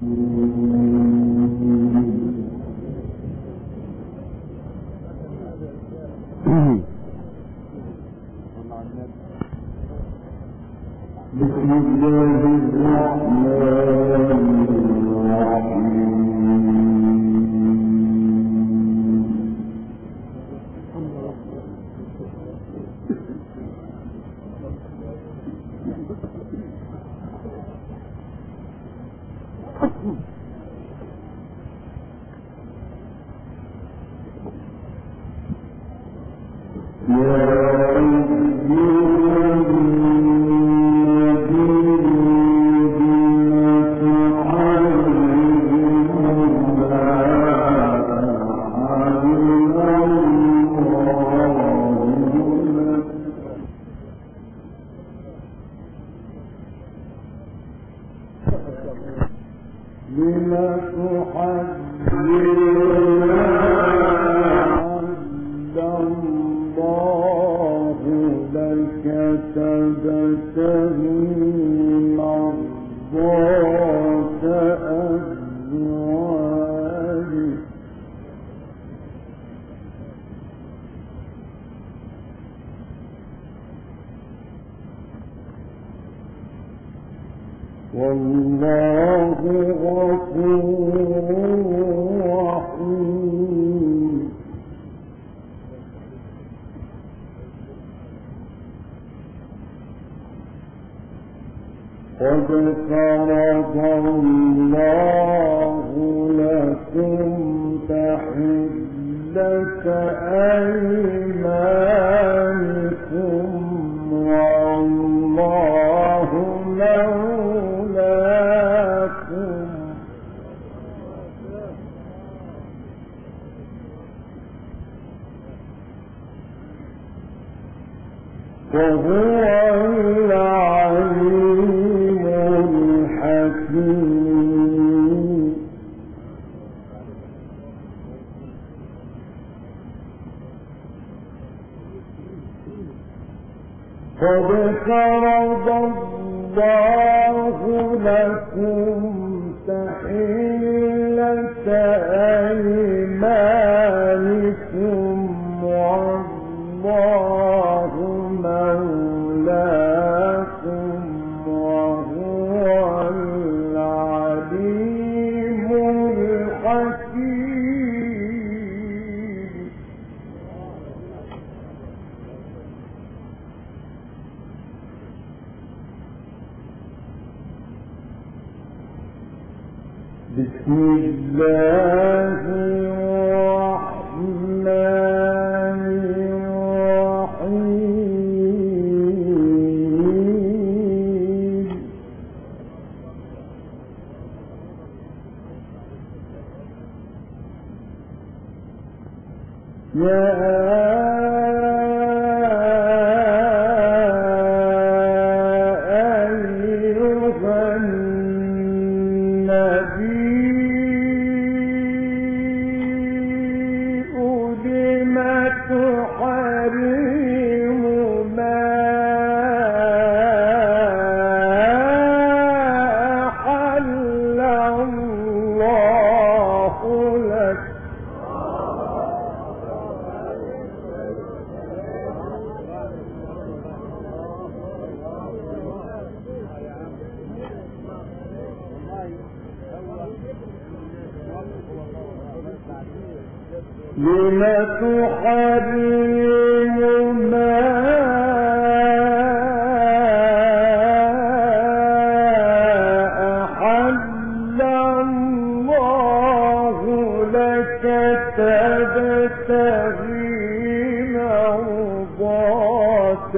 والله غفور رحيم. قد فرض الله لكم تحلة أيمانكم والله مولاكم وهو العليم الحكيم. قد فرض الله لكم تحلة أيمانكم والله مولاكم وهو العليم الحكيم. بسم الله الرحمن الرحيم. لم تحرم ما أحل الله لك تبتغي مرضات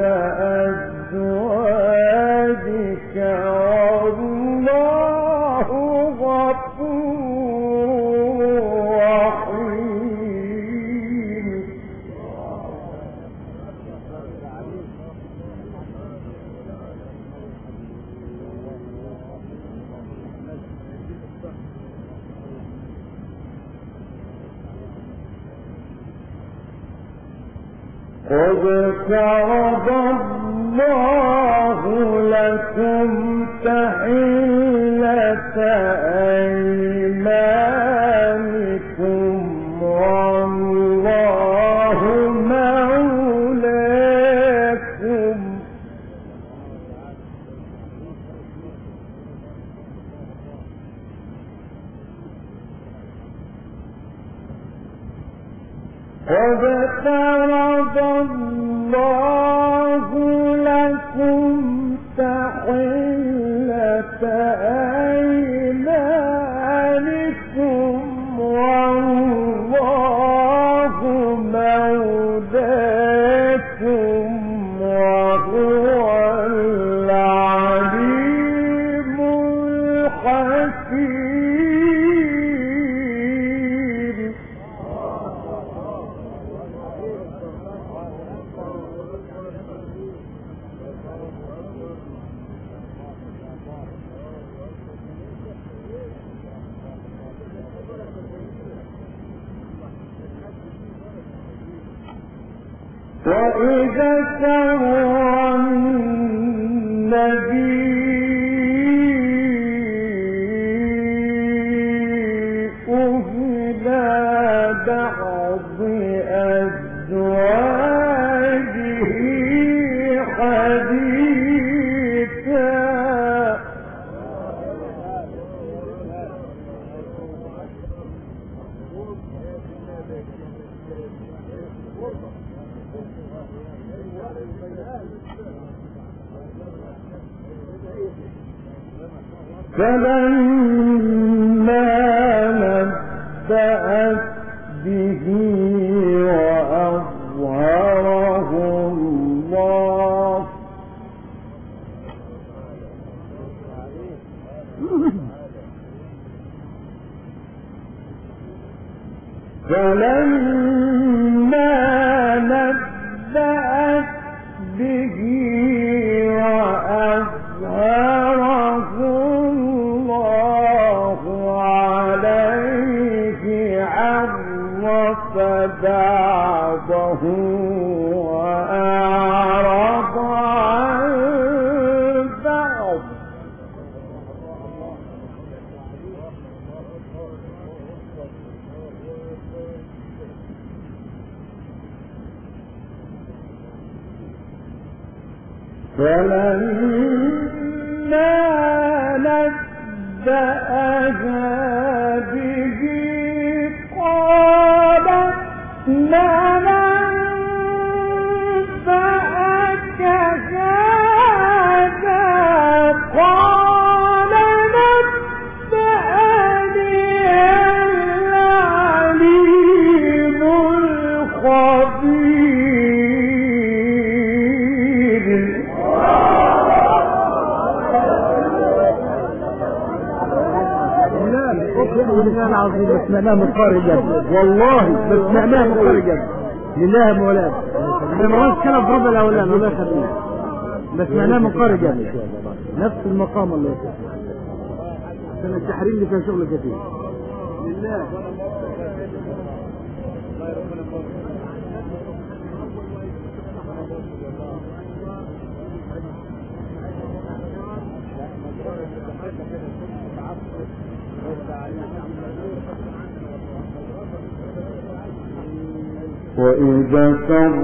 أزواجك والله غفور رحيم. قد فرض الله لكم تحلة أيمانكم والله مولاكم قد فرض الله لكم تحلة أيمانكم والله مولاكم وهو العليم الحكيم. وإذا سر النبي إلى بعض أزواجه حديثا فلما نبأت به وأظهره الله به وأظهره الله عليه عرف بعضه وأعرض عن بعض فلما نبأها به قالت من أنبأك هذا قال نبأني العليم الخبير. والله العظيم سمعناه مخارجا، والله سمعناه مخارجا لله مولانا. احنا ما قلناش كده في ربع الاولاني الله يخليك، بس سمعناه مخارجا نفس المقام الله يخليك عشان التحريم اللي فيها شغل كتير لله. وإذا سر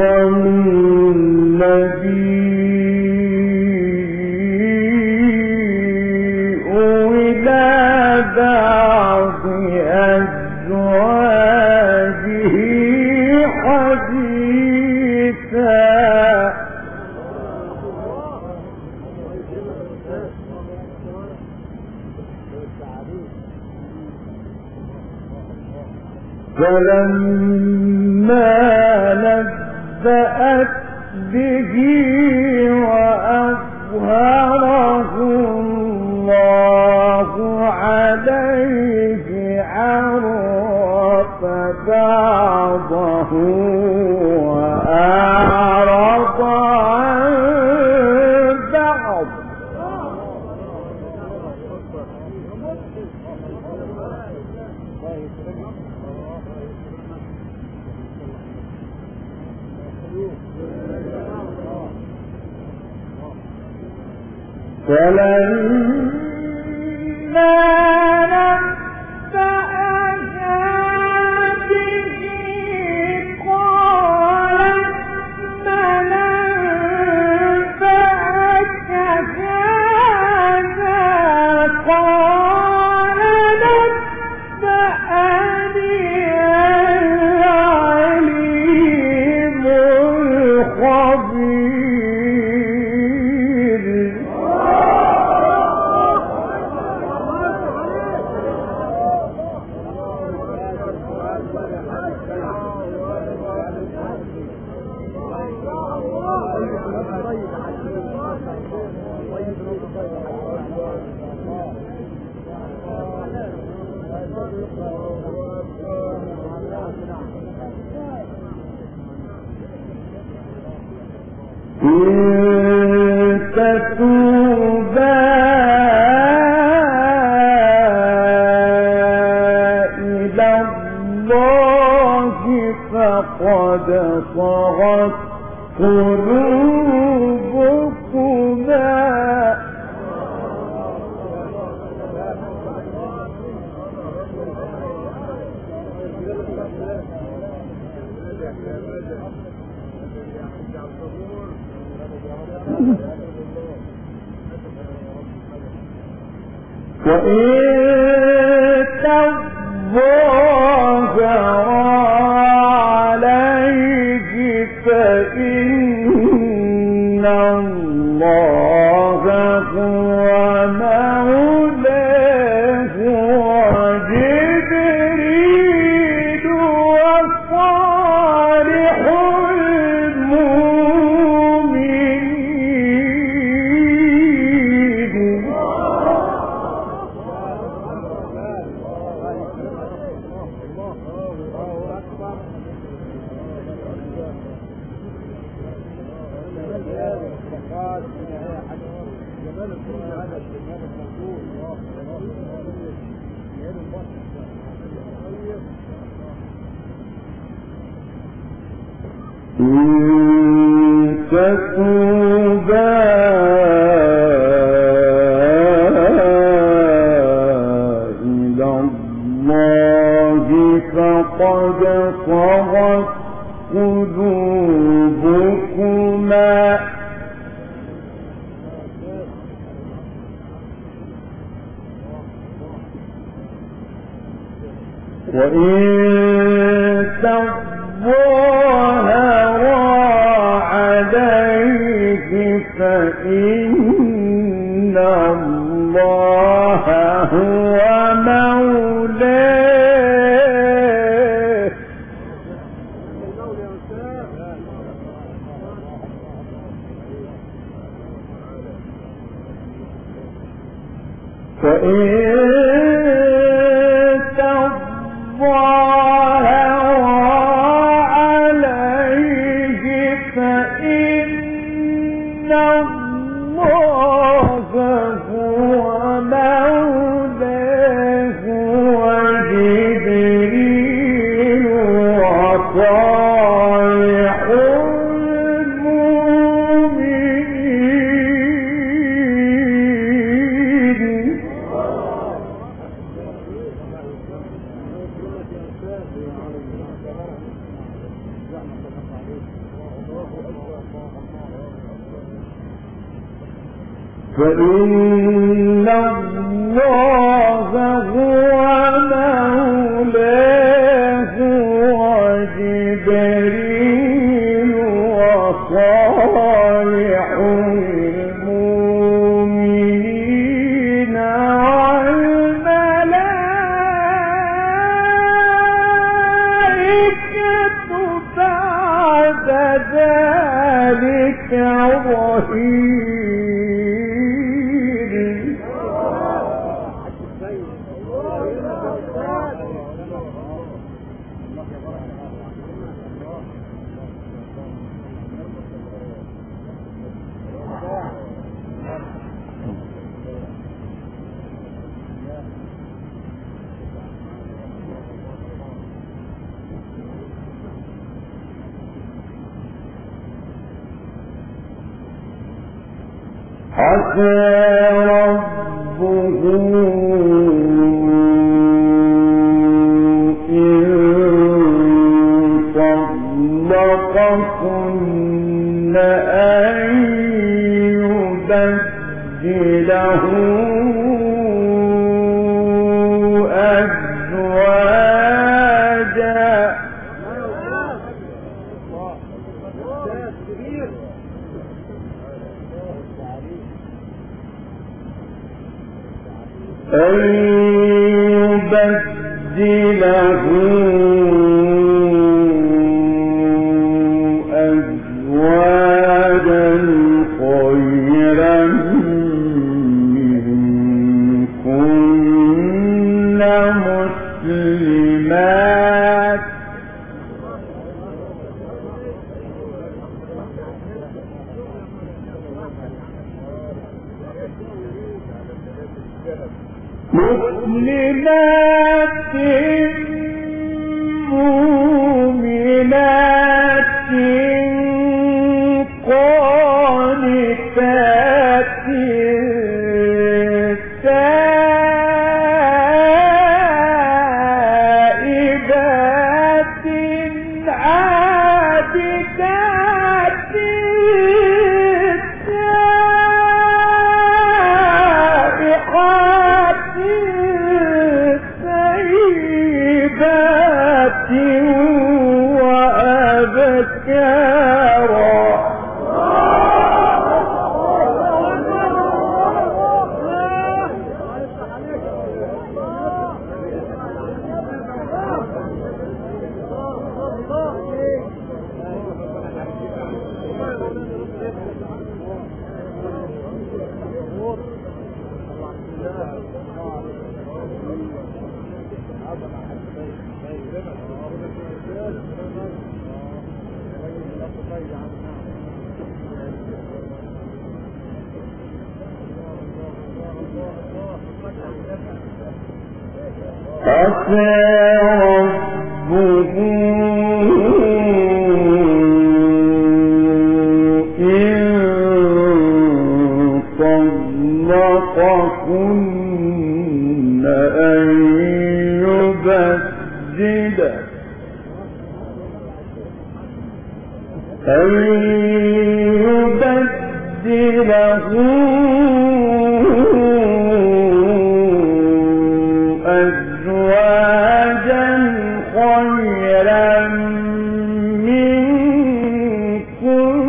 النبي إلى بعض أزواجه حديثا فلما نبأت به وأظهره الله عليه عرف بعضه وأعرض عن بعض فلما فقد صغت قلوبكما. وإن تظاهرا عليه فإن الله هو مولاه وجبريل وصالح المؤمنين. إن تتوبا إلى الله فقد صغت قلوبكما. وإن تظاهرا عليه فإن الله هو مولاه فإن الله هو مولاه وجبريل وصالح المؤمنين والملائكة بعد ذلك ظهير. عسى ربه أن يبدله أزواجا خيرا منكن مسلمات مؤمنات قانتات تائبات عابدات سائحات سيبات وأبكارا عسى ربه إن طلقكن أن يبدله أزواجا خيرا منكن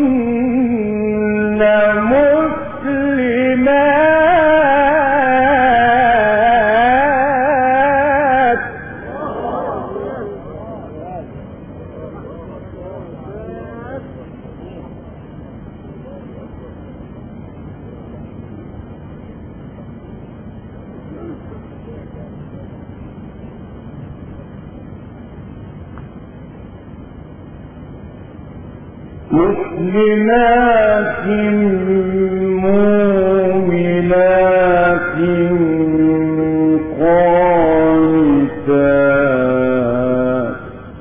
مسلمات مسلمات مؤمنات قانتات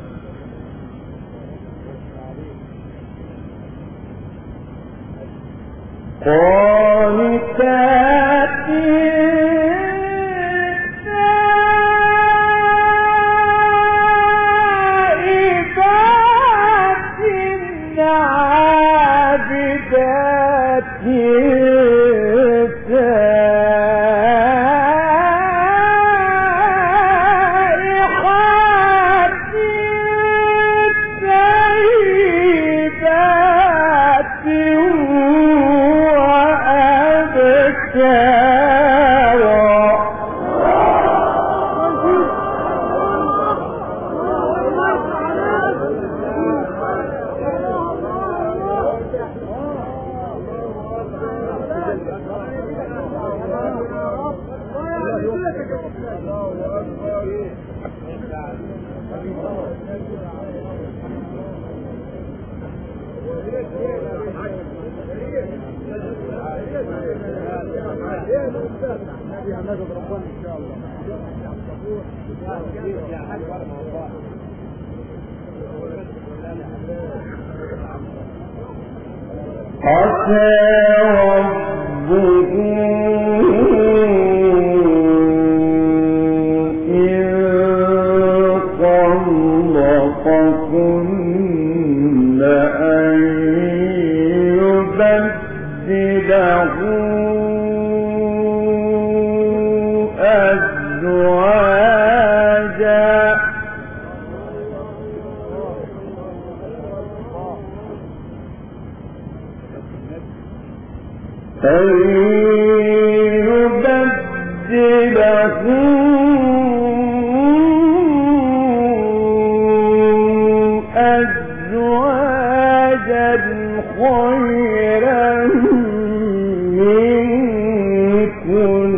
عسى ربه إن طلقكن أن يبدله أزواجا أن أزواجا خيرا منكن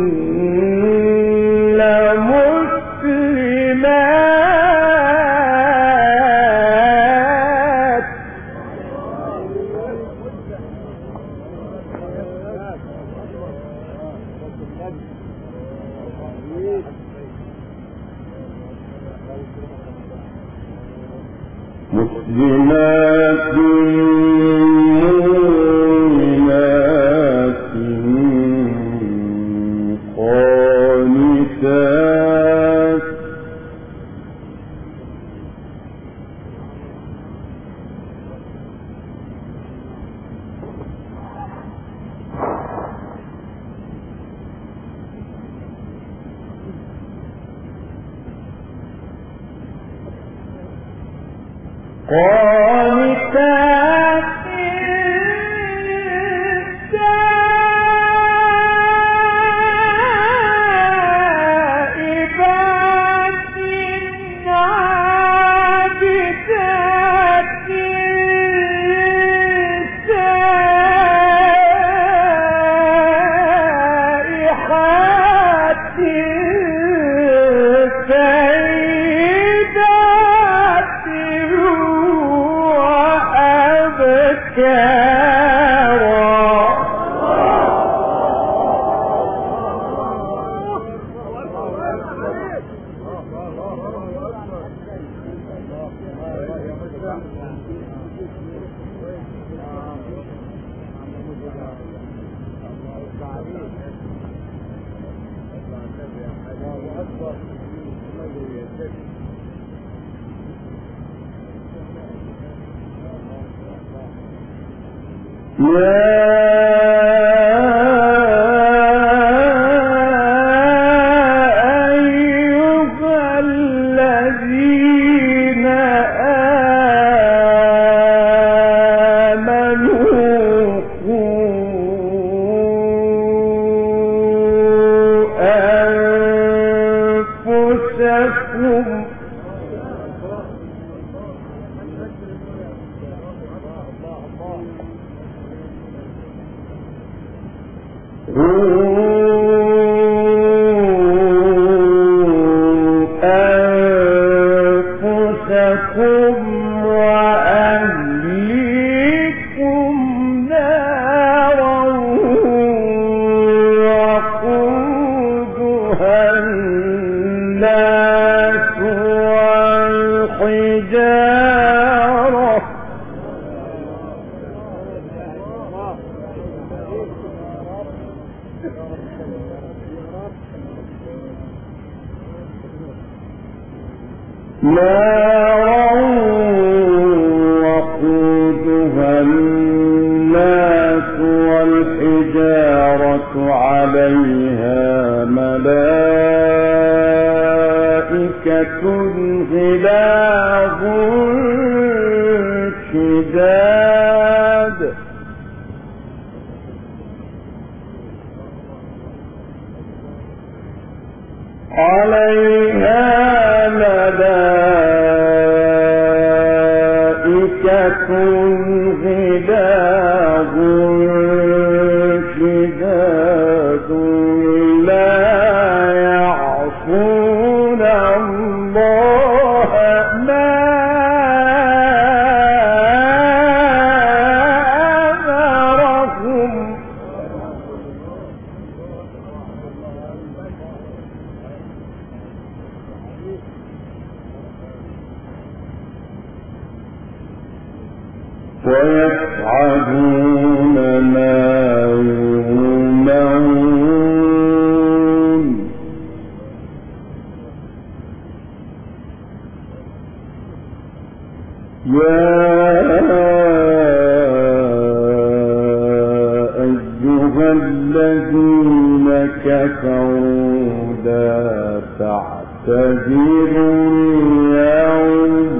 مسلمات مسلمات مؤمنات قانتات وقودها الناس والحجارة عليها ملائكة غلاظ شداد عليها ملائكة غلاظ شداد لا يعصون الله ما أمرهم ويفعلون ما يؤمرون يا أيها الذين كفروا لا تعتذروا اليوم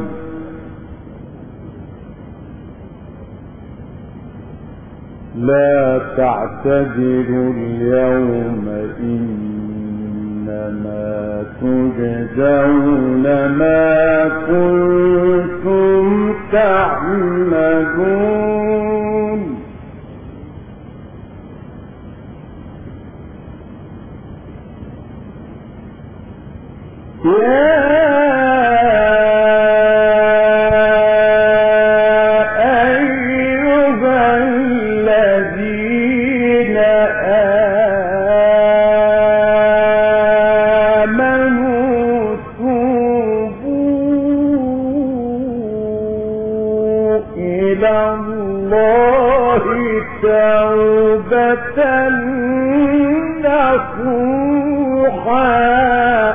لا تعتذروا اليوم إنما تجزون ما كنتم تعملون توبة نصوحا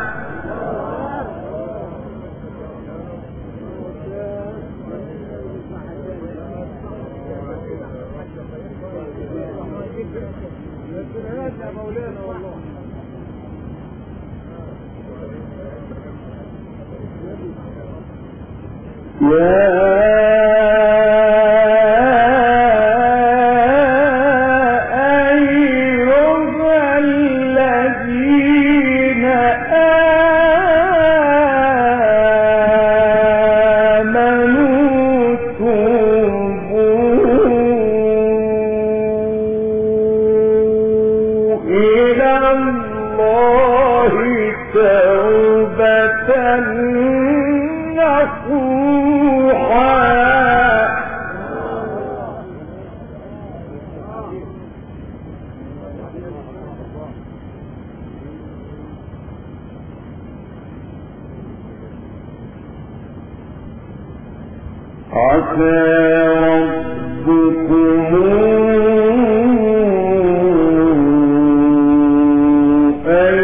عسى ربكم أن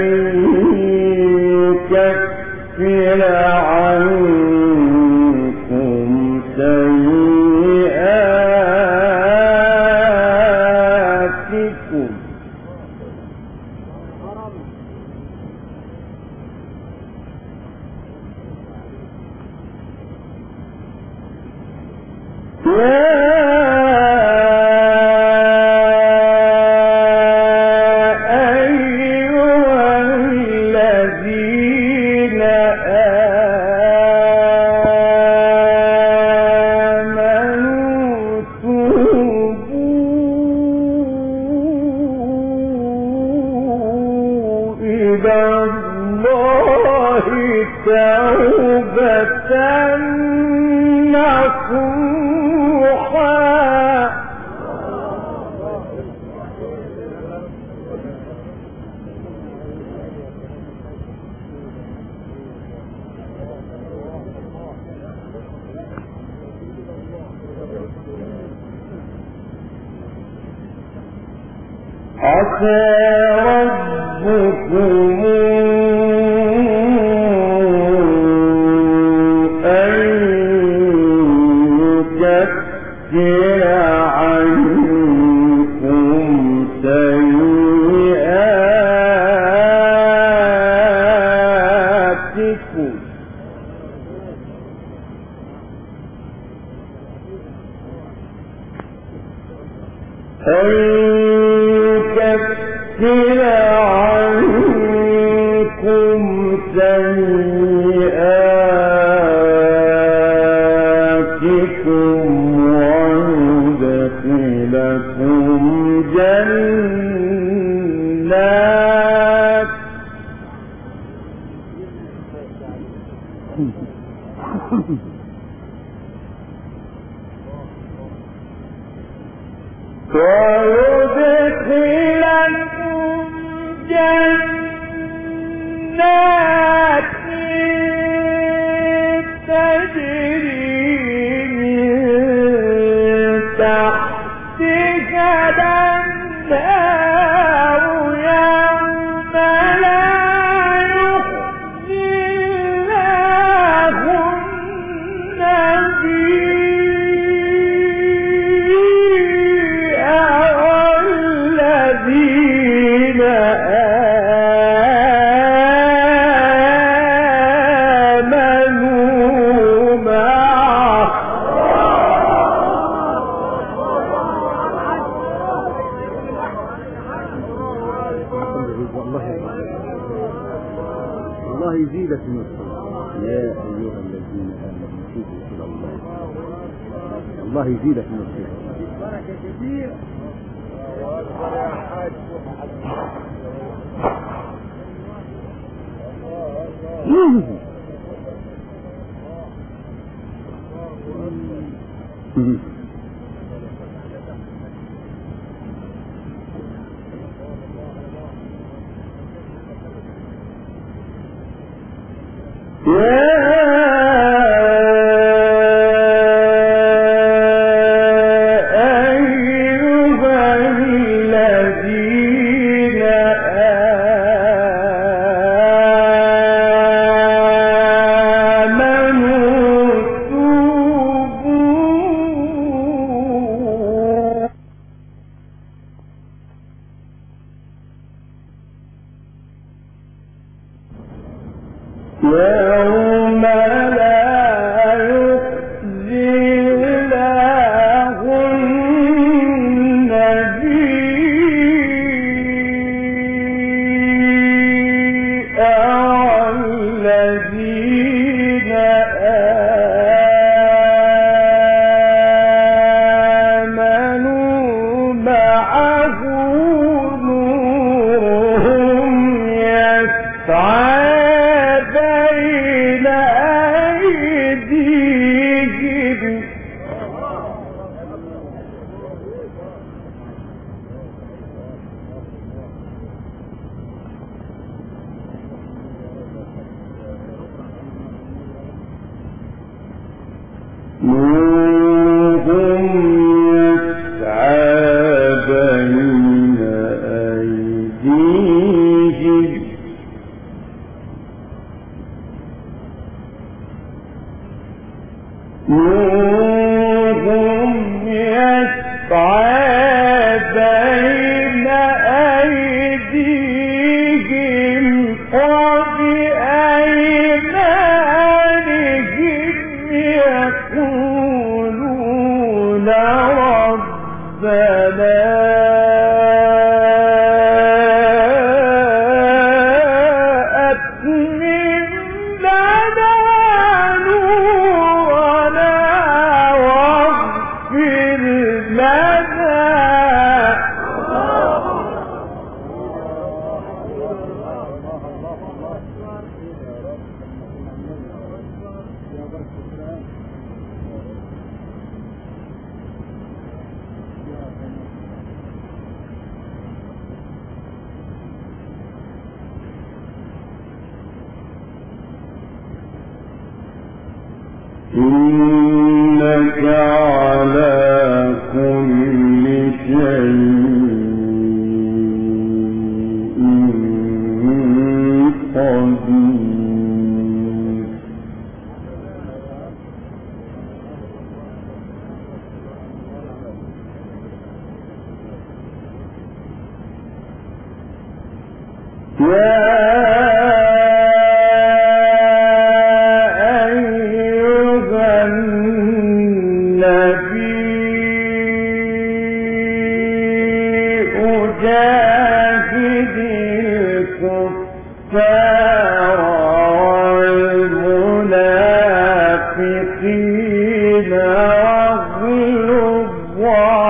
يكفر عنكم سيئاتكم عسى ربكم أن يكفر عنكم سيئاتكم ويدخلكم جنات تجري من تحتها الأنهار يوم لا يخزي الله النبي والذين الله يزيدك من الصلاة. يا أيها الذين آمنوا توبوا إلى الله. الله يزيدك من الصلاة. بركة كبيرة. أكبر يا حاج. يوم لا يخزي الله النبي والذين آمنوا معه نورهم يسعى بين أيديهم نورهم يسعى بين أيديهم نورهم يسعى بين أيديهم وبأيمانهم يقولون ربنا أتمم لنا نورنا واغفر لنا إنك على كل شيء قدير جاهد الكفار والمنافقين واغلظ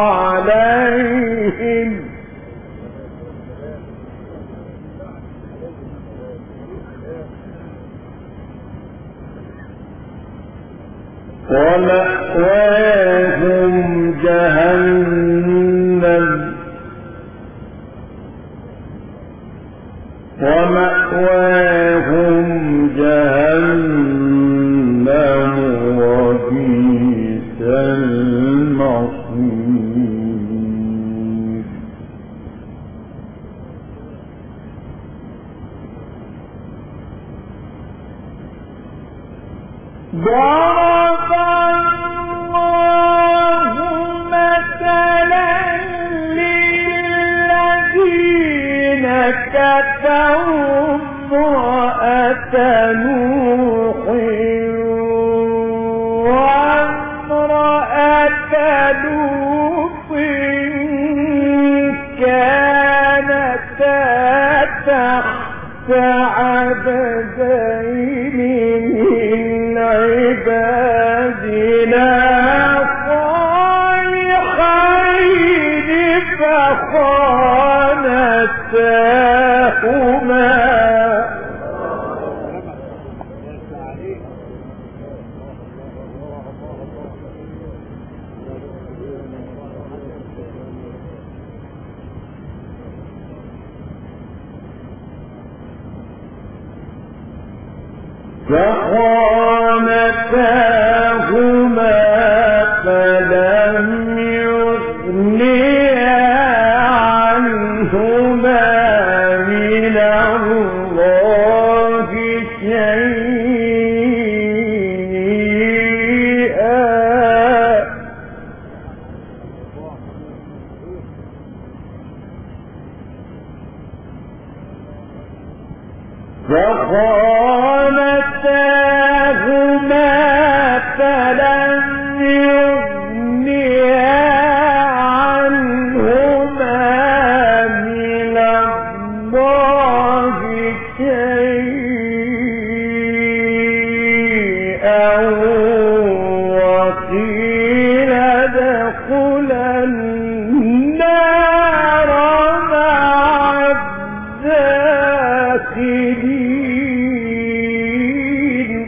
عليهم ومأواهم جهنم وبئس المصير ضرب الله مثلا للذين كفروا امرأة نوح وامرأة لوط كانتا تحت عبدين فخانتاهما فلم يغنيا عنهما من الله شيئا فخانتاهما فلم يغنيا عنهما من الله شيئا وقيل ادخلا النار مع الداخلين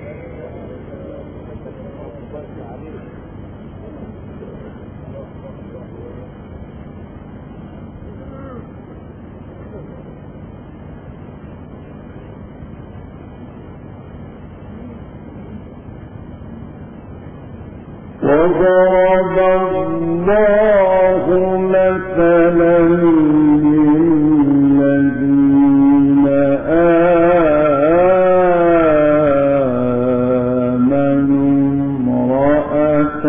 وضرب الله مثلا للذين آمنوا امرأة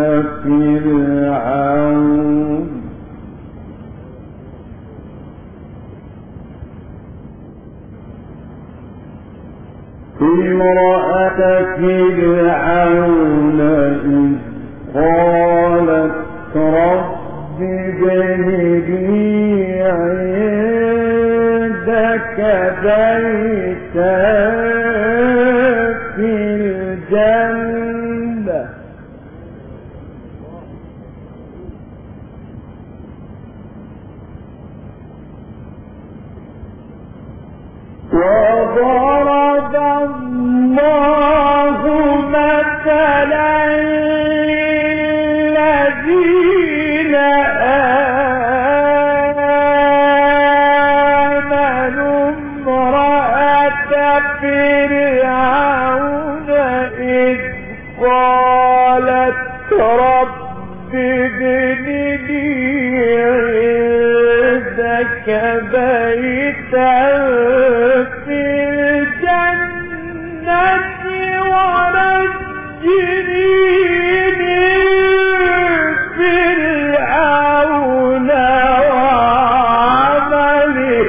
فرعون إذ قالت رب ابن لي عندك بيتا في الجنة وضرب الله مثلا للذين آمنوا امرأة فرعون إذ قالت رب ابن لي عندك بيتا في الجنة ونجني من فرعون وعمله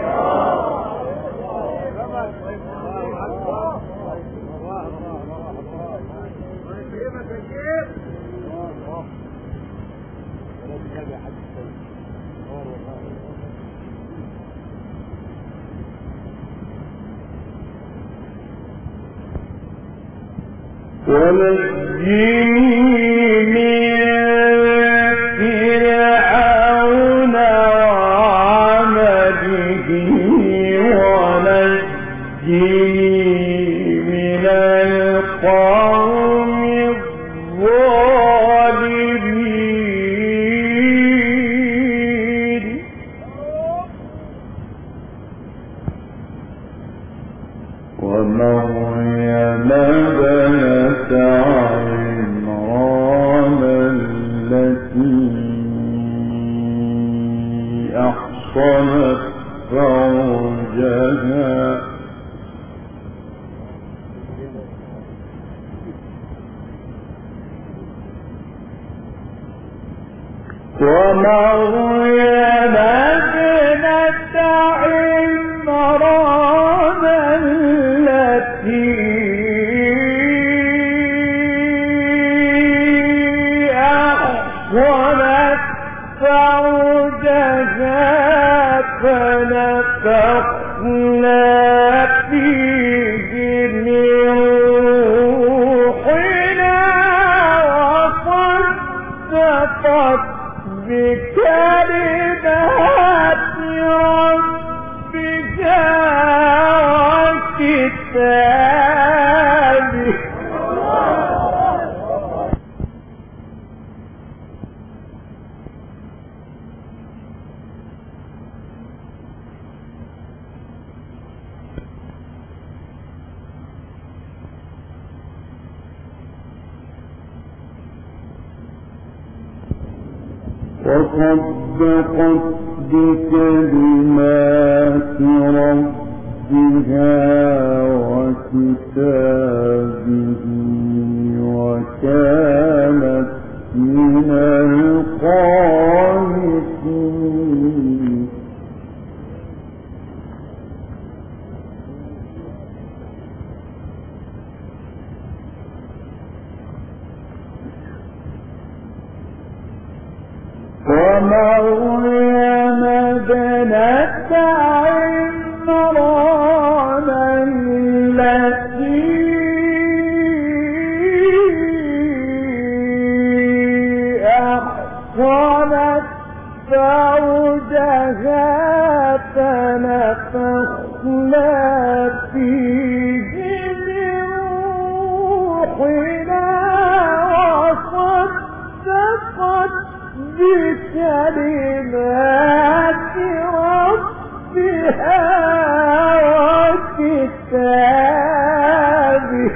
ونجني من فرعون وعمله ونجني من القوم الظالمين ومريم بنت عمران التي أحصنت فرجها ومريم ابنة عمران التي أحصنت فرجها فنفخنا فيه من روحنا وصدقت بكلمات ربها وكتابه وصدقت بكلمات ربها وكتابه وكانت من القانتين. ومريم ابنة عمران التي أحصنت فرجها فنفخنا فيه من روحنا وصدقت بكلمات ربها وكتابه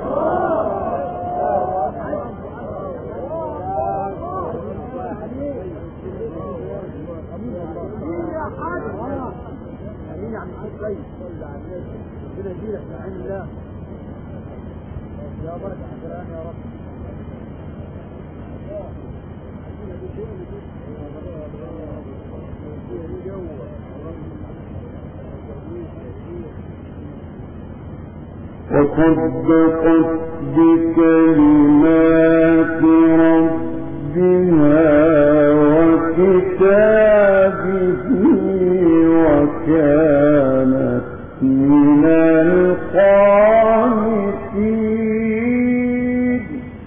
وصدقت بكلمات ربها وكتابه وكانت من القانتين.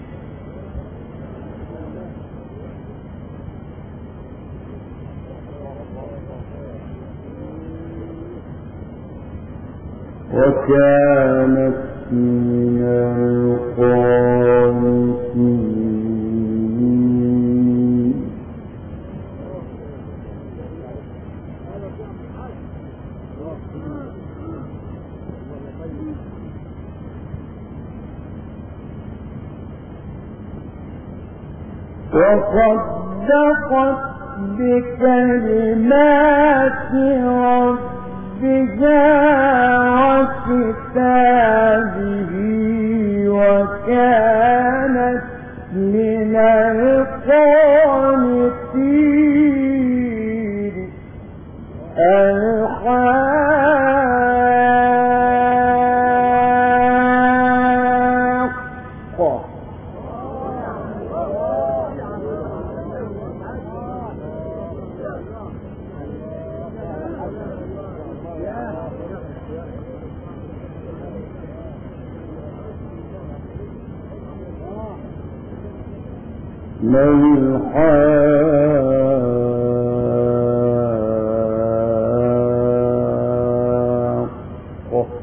وكانت من القانتين. وصدقت بكلمات ربها وكتابه وكانت من القانتين. الحاقة ما الحاقة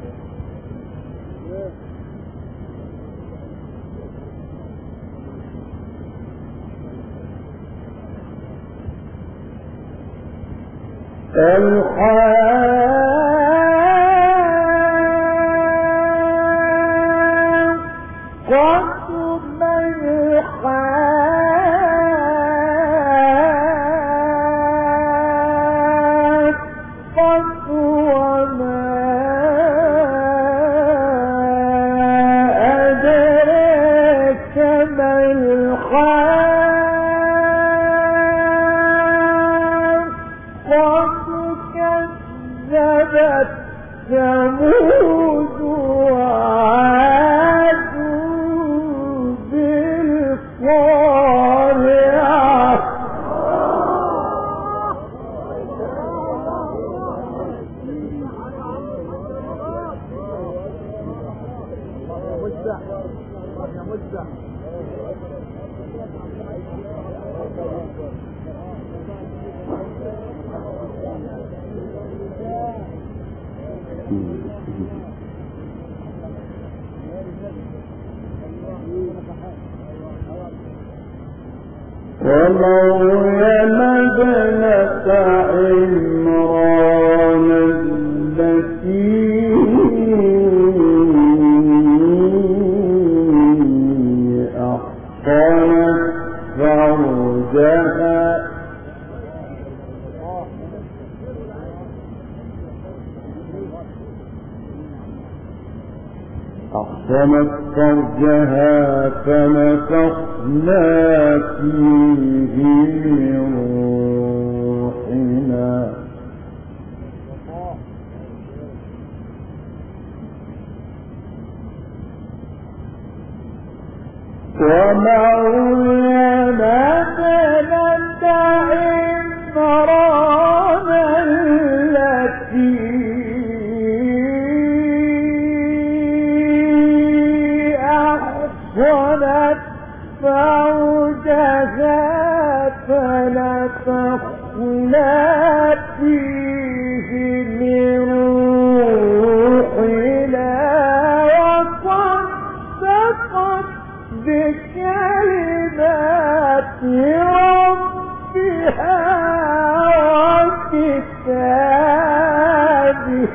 ثمود وعاد بالقارعة. ومريم ابنة عمران التي أحصنت فرجها أحسنت فرجها فنفخنا فيه من روحنا ومريم ابنة عمران التي أحصنت فرجها فنفخنا فيه من روحنا وصدقت بكلمات ربها وكتابه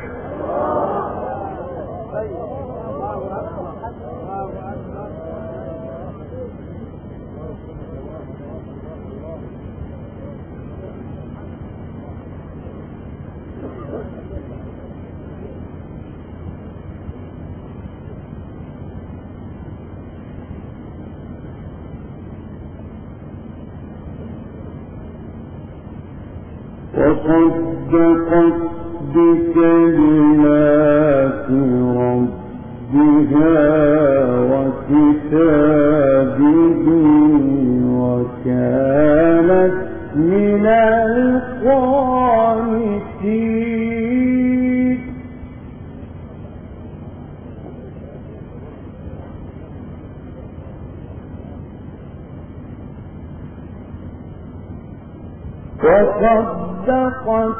وصدقت بكلمات ربها وكتابه وكانت من القانتين وصدقت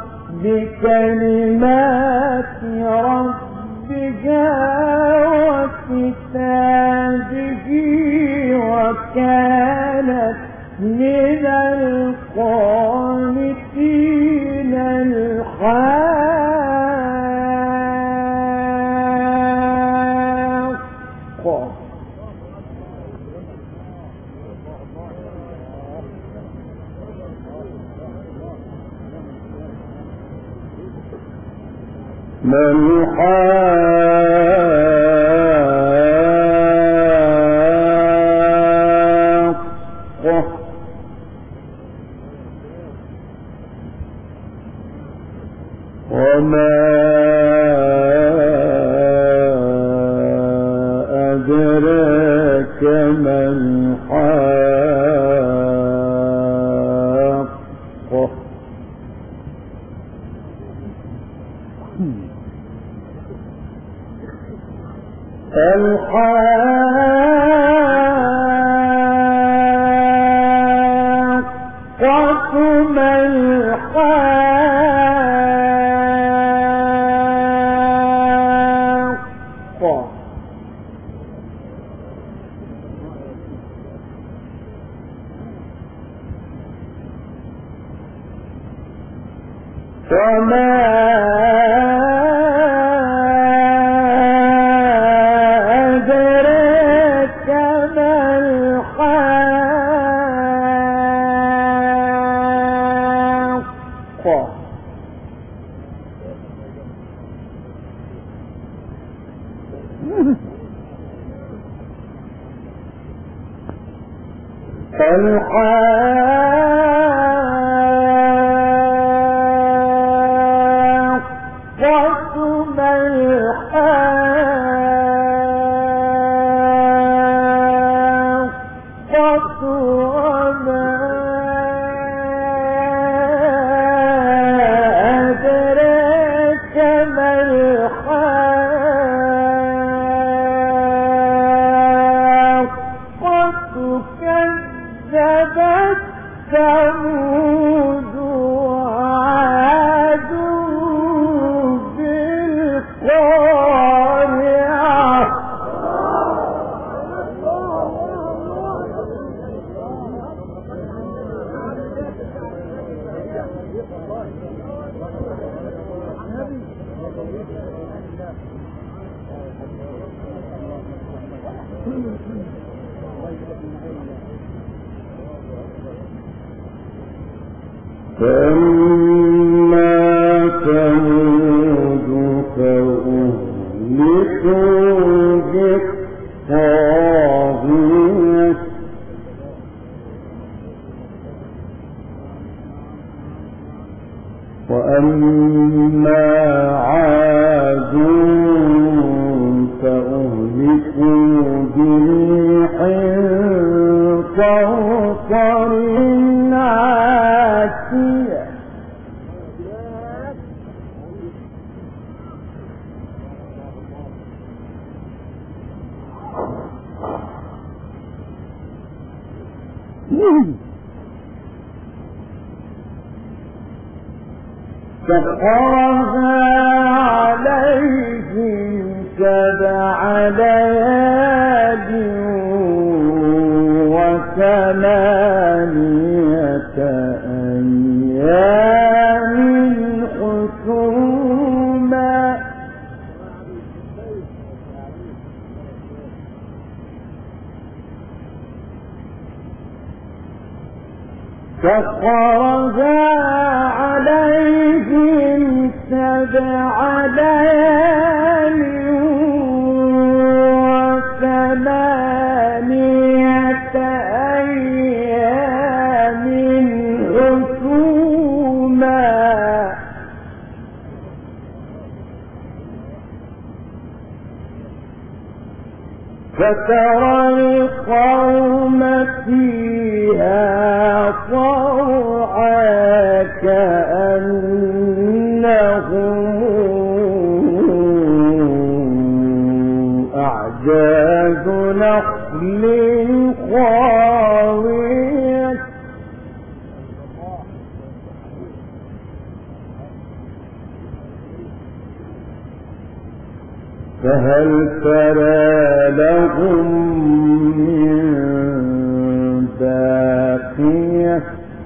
بكلمات ربها وكتابه وكانت من القانتين الحاقة ما الحاقة وما أدراك ما الحاقة الحاقة ما الحاقة وما أدراك ما الحاقة الحاقة ما الحاقة وما أدراك ما الحاقة كذبت ثمود وعاد بالقارعة فأما ثمود فأهلكوا جنود الطاغية وأما عاد فأهلكوا بريح صرصر عاتية سخرها عليهم 7 ليال و8 أيام حسوما سخرها عليهم 7 ليال و8 أيام حسوما فترى القوم فيها صرعى كأنهم أعجاز نخل خاوية فهل ترى لهم من باقية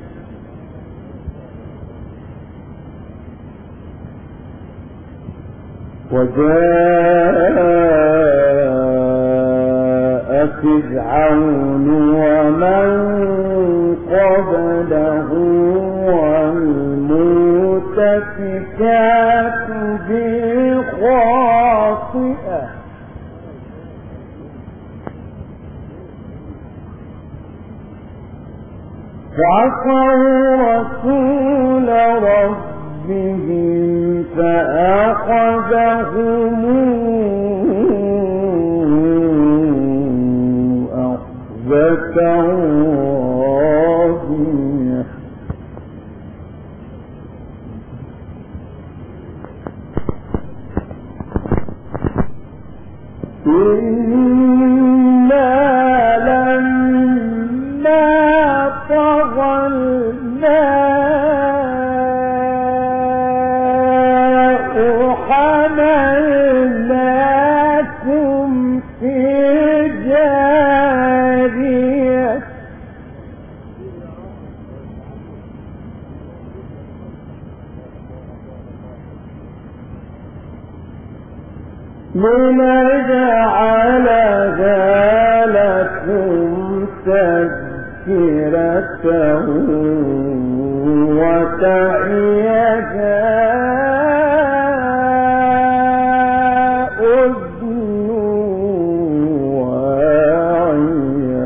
وجاء فرعون ومن قبله والمؤتفكات بالخاطئة فعصوا رسول ربهم فأخذهم أخذة رابية إنا لما طغى الماء حملناكم في الجارية لنجعلها لكم تذكرة وتعيها أذن واعية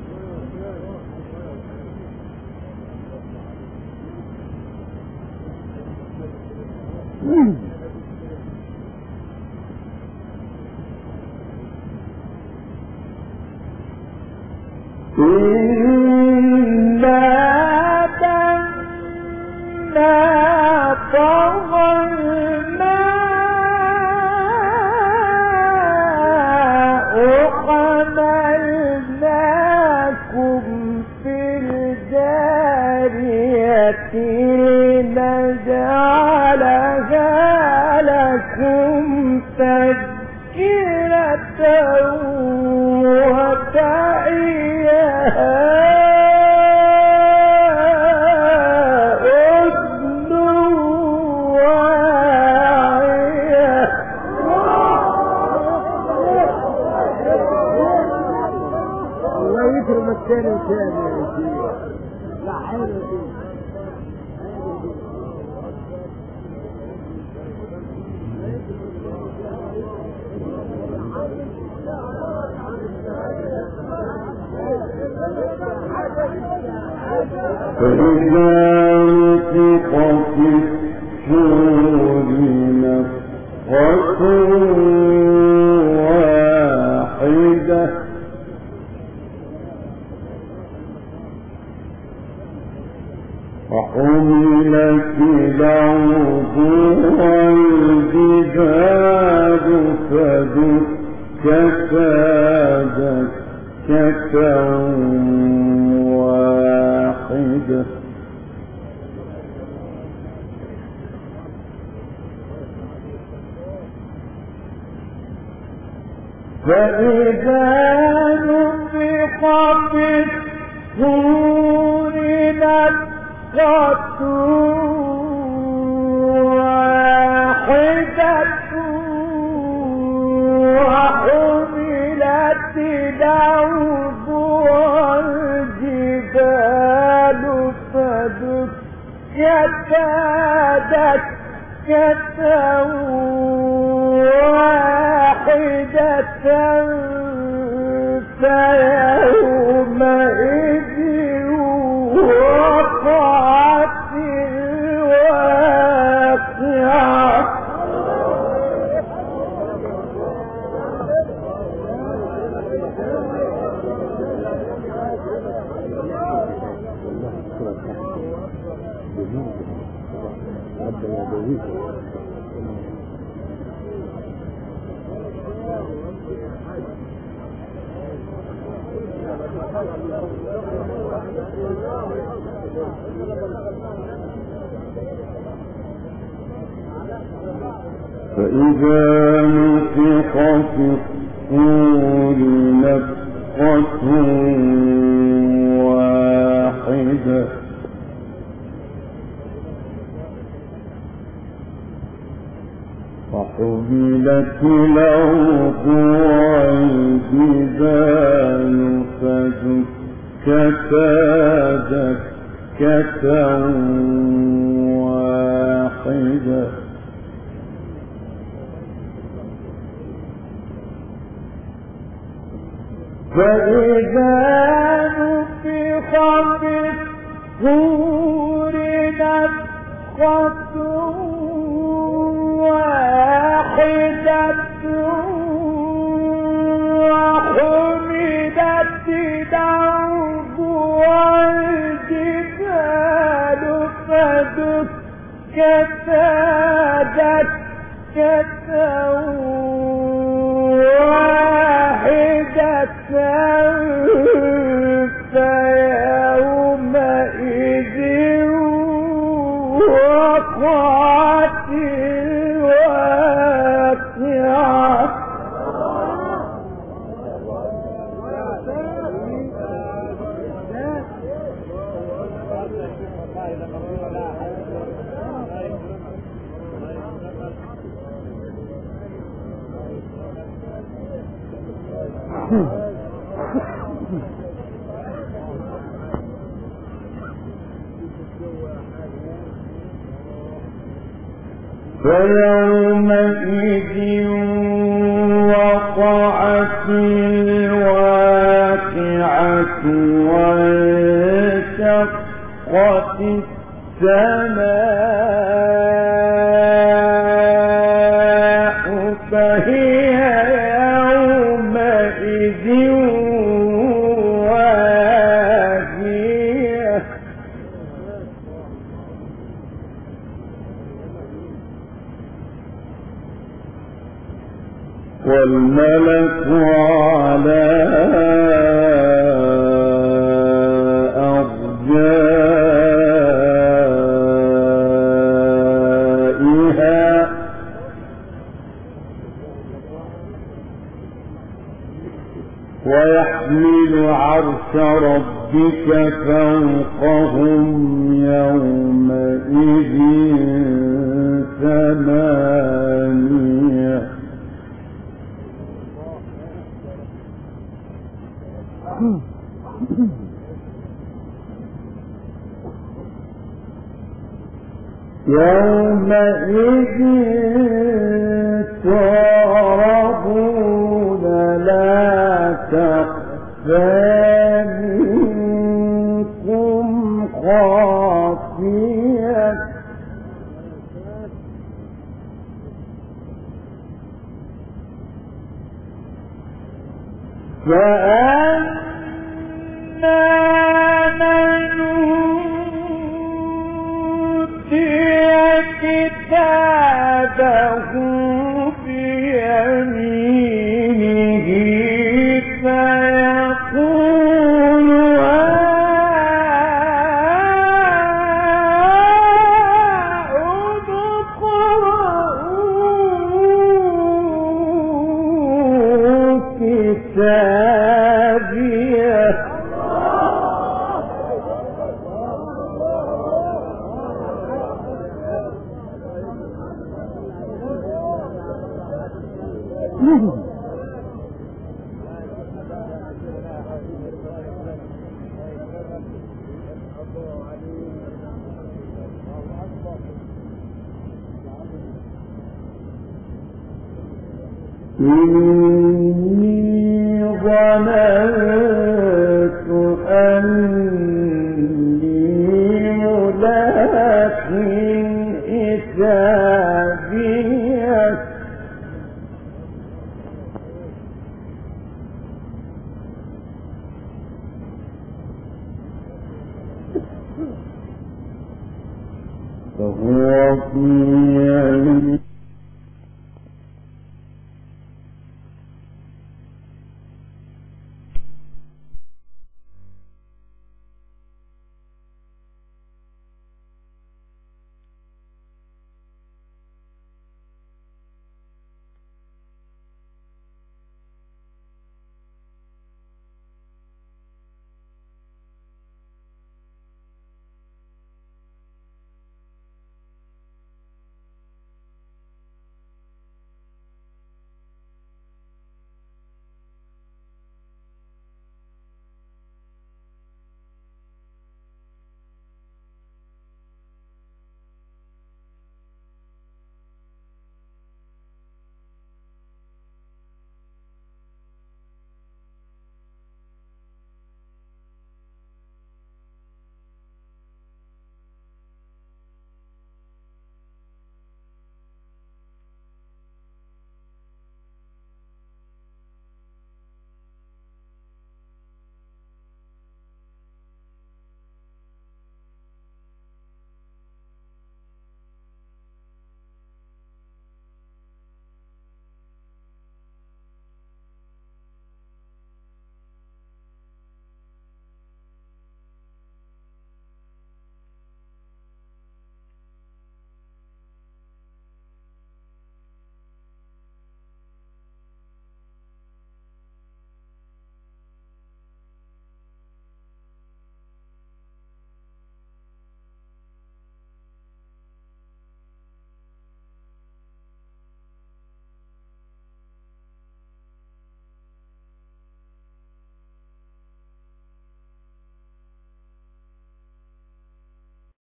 طغى الماء حملناكم في الجارية لنجعلها لكم تذكرة وتعيها الثاني وثاني لا حلو فإذا نفخ في الصور نفخة واحدة وحملت الأرض والجبال فدكتا دكة واحدة فإذا نفخ في الصور نفخة واحدة وحملت الأرض والجبال فدكتا دكة واحدة فيومئذ وقعت الواقعة فإذا نفخ في الصور نفخة واحدة وحملت الأرض والجبال فدكتا دكة واحدة فإذا نفخ في الصور نفخة واحدة وحملت الأرض والجبال فدكتا دكة واحدة فيومئذ وقعت الواقعة فيومئذ وقعت الواقعة وانشقت السماء فهي يومئذ واهية والملك على أرجائها ويحمل عرش ربك فوقهم يومئذ ثمانية يومئذ تعرضون لا تخفى منكم خافية فأما من أوتي كتابه بيمينه فيقول هاؤم اقرءوا كتابيه إني ظننت أني ملاق حسابيه فهو في